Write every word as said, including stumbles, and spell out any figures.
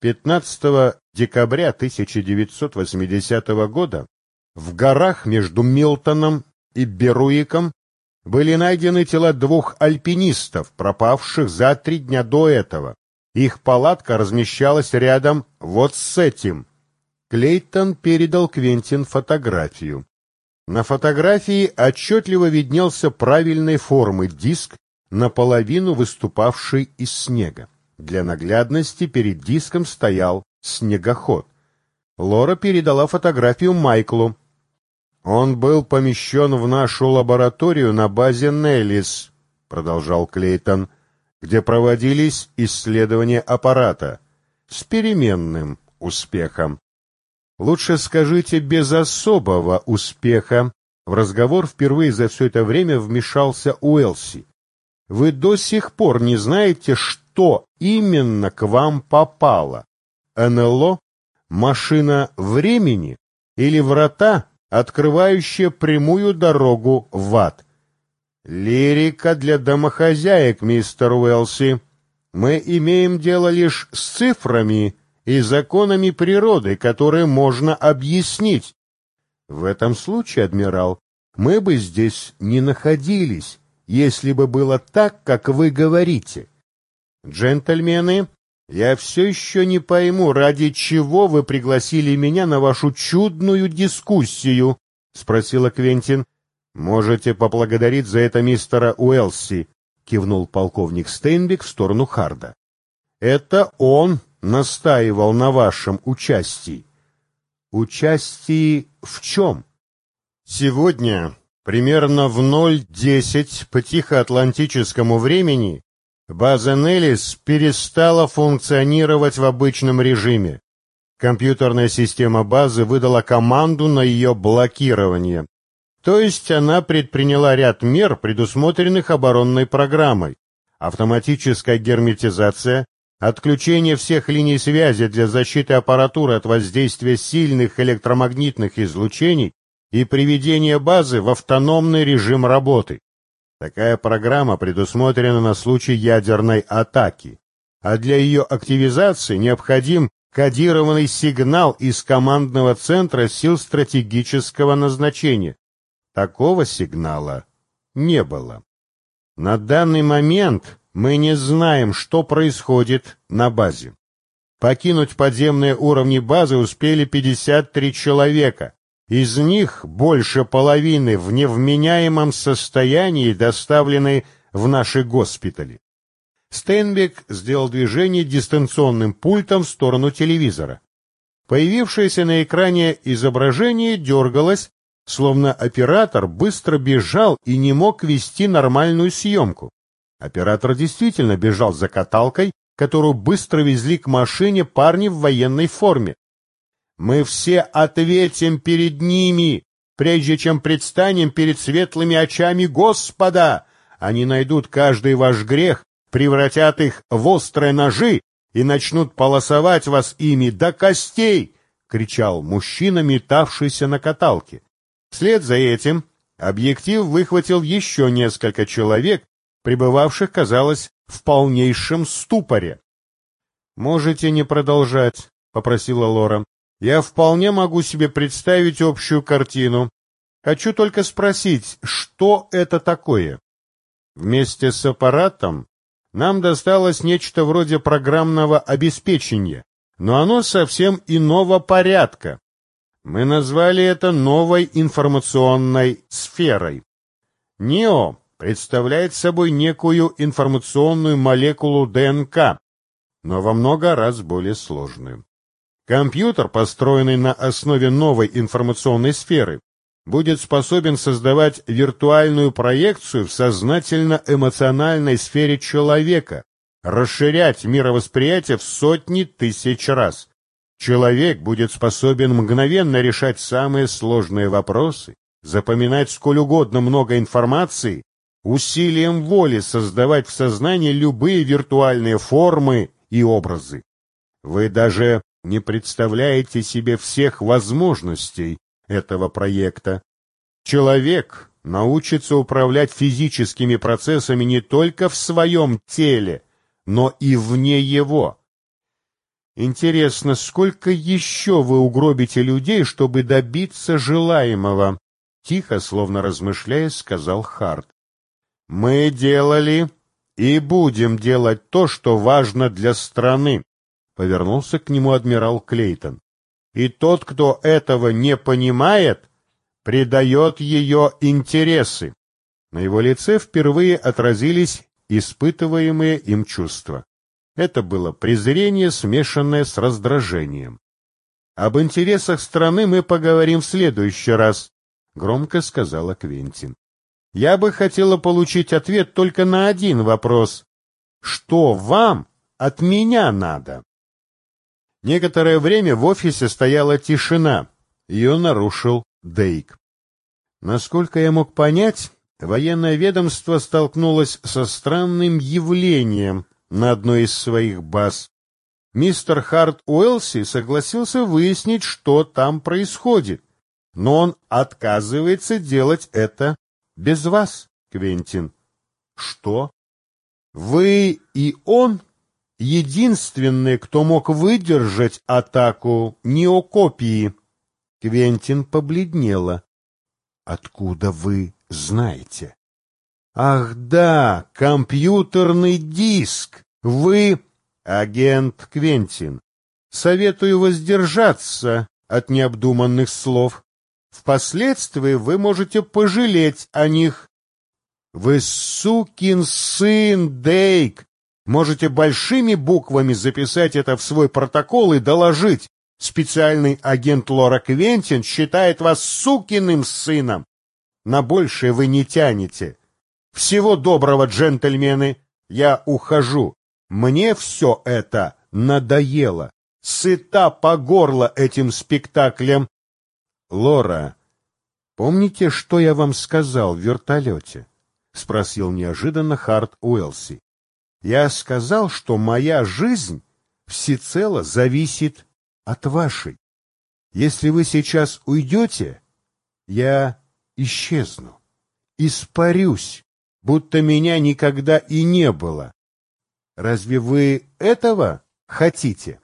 пятнадцатого декабря тысяча девятьсот восьмидесятого года в горах между Милтоном и Беруиком были найдены тела двух альпинистов, пропавших за три дня до этого. Их палатка размещалась рядом вот с этим. Клейтон передал Квентин фотографию. На фотографии отчетливо виднелся правильной формы диск, наполовину выступавший из снега. Для наглядности перед диском стоял снегоход. Лора передала фотографию Майклу. «Он был помещен в нашу лабораторию на базе Неллис», — продолжал Клейтон, «где проводились исследования аппарата с переменным успехом. Лучше скажите, без особого успеха». В разговор впервые за все это время вмешался Уэлси. «Вы до сих пор не знаете, что именно к вам попало? эн эл о, машина времени или врата, открывающие прямую дорогу в ад?» «Лирика для домохозяек, мистер Уэлси. Мы имеем дело лишь с цифрами и законами природы, которые можно объяснить. В этом случае, адмирал, мы бы здесь не находились, если бы было так, как вы говорите. Джентльмены, я все еще не пойму, ради чего вы пригласили меня на вашу чудную дискуссию, — спросила Квентин. — Можете поблагодарить за это мистера Уэлси, — кивнул полковник Стейнбек в сторону Харда. — Это он настаивал на вашем участии. — Участии в чем? — Сегодня, примерно в ноль десять по Тихоатлантическому времени, база Неллис перестала функционировать в обычном режиме. Компьютерная система базы выдала команду на ее блокирование. То есть она предприняла ряд мер, предусмотренных оборонной программой. Автоматическая герметизация, отключение всех линий связи для защиты аппаратуры от воздействия сильных электромагнитных излучений и приведение базы в автономный режим работы. Такая программа предусмотрена на случай ядерной атаки, а для ее активизации необходим кодированный сигнал из командного центра сил стратегического назначения. Такого сигнала не было. На данный момент мы не знаем, что происходит на базе. Покинуть подземные уровни базы успели пятьдесят три человека. Из них больше половины в невменяемом состоянии доставлены в наши госпитали. Стейнбек сделал движение дистанционным пультом в сторону телевизора. Появившееся на экране изображение дергалось, словно оператор быстро бежал и не мог вести нормальную съемку. Оператор действительно бежал за каталкой, которую быстро везли к машине парни в военной форме. «Мы все ответим перед ними, прежде чем предстанем перед светлыми очами Господа. Они найдут каждый ваш грех, превратят их в острые ножи и начнут полосовать вас ими до костей!» — кричал мужчина, метавшийся на каталке. Вслед за этим объектив выхватил еще несколько человек, пребывавших, казалось, в полнейшем ступоре. «Можете не продолжать», — попросила Лора. «Я вполне могу себе представить общую картину. Хочу только спросить, что это такое?» Вместе с аппаратом нам досталось нечто вроде программного обеспечения, но оно совсем иного порядка. Мы назвали это новой информационной сферой. НИО представляет собой некую информационную молекулу ДНК, но во много раз более сложную. Компьютер, построенный на основе новой информационной сферы, будет способен создавать виртуальную проекцию в сознательно-эмоциональной сфере человека, расширять мировосприятие в сотни тысяч раз. Человек будет способен мгновенно решать самые сложные вопросы, запоминать сколь угодно много информации, усилием воли создавать в сознании любые виртуальные формы и образы. Вы даже не представляете себе всех возможностей этого проекта. Человек научится управлять физическими процессами не только в своем теле, но и вне его. Интересно, сколько еще вы угробите людей, чтобы добиться желаемого? Тихо, словно размышляя, сказал Харт. Мы делали и будем делать то, что важно для страны, повернулся к нему адмирал Клейтон. И тот, кто этого не понимает, предает ее интересы. На его лице впервые отразились испытываемые им чувства. Это было презрение, смешанное с раздражением. «Об интересах страны мы поговорим в следующий раз», — громко сказала Квентин. «Я бы хотела получить ответ только на один вопрос. Что вам от меня надо?» Некоторое время в офисе стояла тишина. Ее нарушил Дейк. Насколько я мог понять, военное ведомство столкнулось со странным явлением на одной из своих баз. Мистер Харт Уэлси согласился выяснить, что там происходит, но он отказывается делать это без вас, Квентин. Что? Вы и он единственные, кто мог выдержать атаку неокопии. Квентин побледнела. Откуда вы знаете? Ах да, компьютерный диск. Вы агент Квентин. Советую воздержаться от необдуманных слов. Впоследствии вы можете пожалеть о них. Вы сукин сын, Дейк. Можете большими буквами записать это в свой протокол и доложить. Специальный агент Лора Квентин считает вас сукиным сыном. На большее вы не тянете. Всего доброго, джентльмены. Я ухожу. Мне все это надоело. Сыта по горло этим спектаклем. Лора, помните, что я вам сказал в вертолете? Спросил неожиданно Харт Уэлси. Я сказал, что моя жизнь всецело зависит от вашей. Если вы сейчас уйдете, я исчезну, испарюсь, будто меня никогда и не было. Разве вы этого хотите?